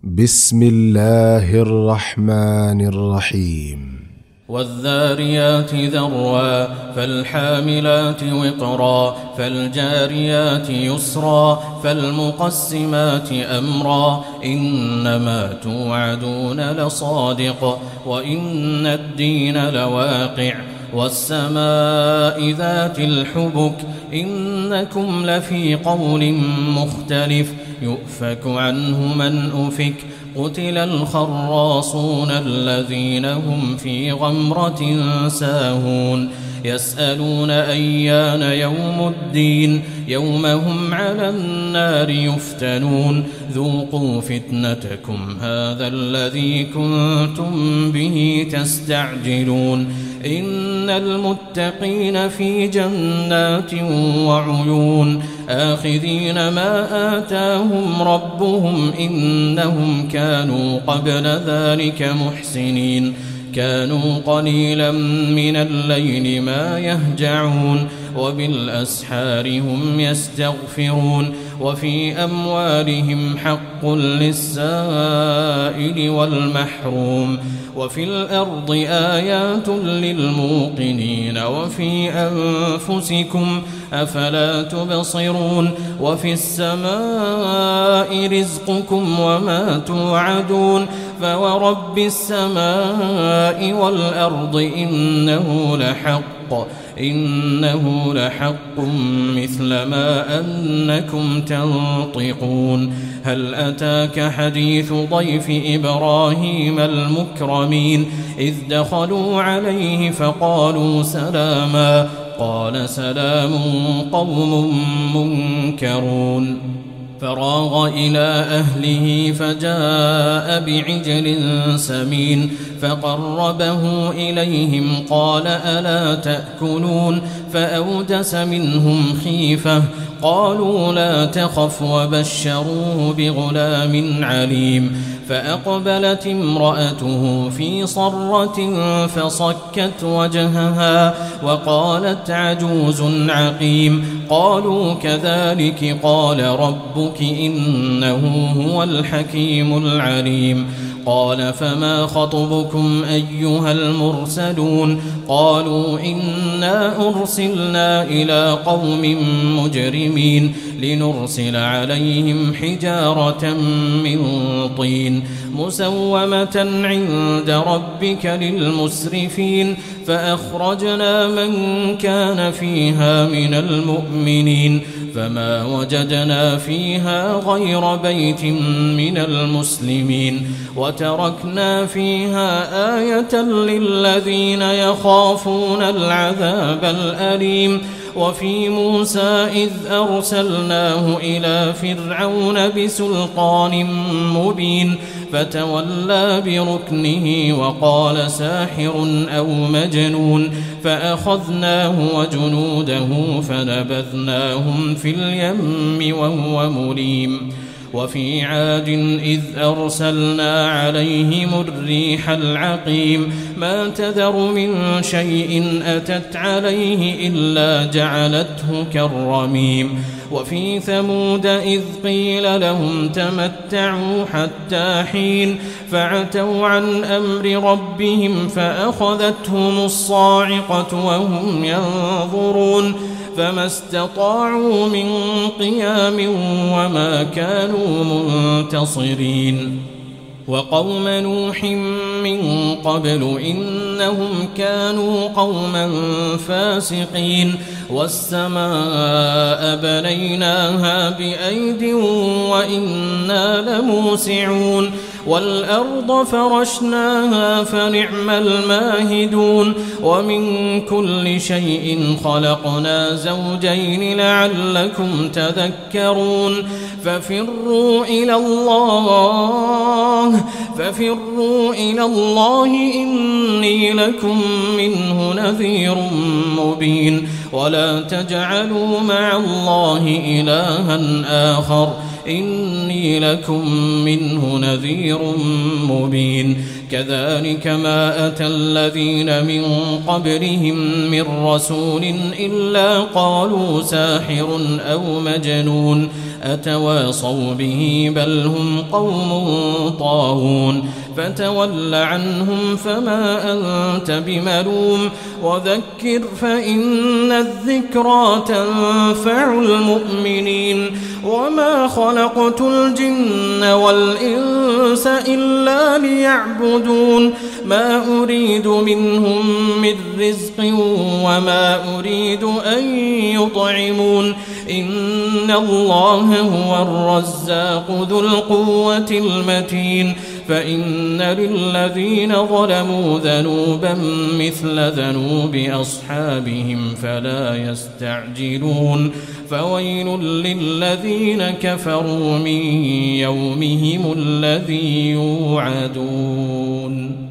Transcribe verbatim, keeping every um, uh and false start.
بسم الله الرحمن الرحيم والذاريات ذروا فالحاملات وقرا فالجاريات يسرا فالمقسمات أمرا إنما توعدون لصادق وإن الدين لواقع والسماء ذات الحبك إنكم لفي قول مختلف يؤفك عنه من أفك قتل الخراصون الذين هم في غمرة ساهون يسألون أيان يوم الدين يوم هم على النار يفتنون ذوقوا فتنتكم هذا الذي كنتم به تستعجلون إن المتقين في جنات وعيون آخذين ما آتاهم ربهم إنهم كانوا قبل ذلك محسنين كانوا قليلا من الليل ما يهجعون وبالأسحار هم يستغفرون وفي أموالهم حق للسائل والمحروم وفي الأرض آيات للموقنين وفي أنفسكم أفلا تبصرون وفي السماء رزقكم وما توعدون فورب السماء والأرض إنه لحق إنه لحق مثل ما أنكم تنطقون هل أتاك حديث ضيف إبراهيم المكرمين إذ دخلوا عليه فقالوا سلاما قال سلام قوم منكرون فراغ إلى أهله فجاء بعجل سمين فقربه إليهم قال ألا تأكلون فأوجس منهم خيفة قالوا لا تخف وبشروه بغلام عليم فأقبلت امرأته في صرة فصكت وجهها وقالت عجوز عقيم قالوا كذلك قال ربك إنه هو الحكيم العليم قال فما خطبكم أيها المرسلون قالوا إنا أرسلنا إلى قوم مجرمين لنرسل عليهم حجارة من طين مسومة عند ربك للمسرفين فأخرجنا من كان فيها من المؤمنين فما وجدنا فيها غير بيت من المسلمين وتركنا فيها آية للذين يخافون العذاب الأليم وفي موسى إذ أرسلناه إلى فرعون بسلطان مبين فتولى بركنه وقال ساحر أو مجنون فأخذناه وجنوده فنبذناهم في اليم وهو مليم وفي عاد إذ أرسلنا عليهم الريح العقيم ما تذر من شيء أتت عليه إلا جعلته كالرميم وفي ثمود إذ قيل لهم تمتعوا حتى حين فعتوا عن أمر ربهم فأخذتهم الصاعقة وهم ينظرون فما استطاعوا من قيام وما كانوا منتصرين وقوم نوح من قبل إنهم كانوا قوما فاسقين والسماء بنيناها بأيد وإنا لموسعون والأرض فرشناها فنعم الماهدون ومن كل شيء خلقنا زوجين لعلكم تذكرون ففروا إلى الله ففروا إلى الله إني لكم منه نذير مبين ولا تجعلوا مع الله إلها آخر إني لكم منه نذير مبين كذلك ما أتى الذين من قبلهم من رسول إلا قالوا ساحر أو مجنون أتواصوا به بل هم قوم طاغون فتول عنهم فما أنت بملوم وذكر فإن الذكرى تنفع المؤمنين وما خلقت الجن والإنس إلا ليعبدون ما أريد منهم من رزق وما أريد أن يطعمون إن الله هو الرزاق ذو القوة المتين فإن للذين ظلموا ذنوبا مثل ذنوب أصحابهم فلا يستعجلون فويل للذين كفروا من يومهم الذي يوعدون.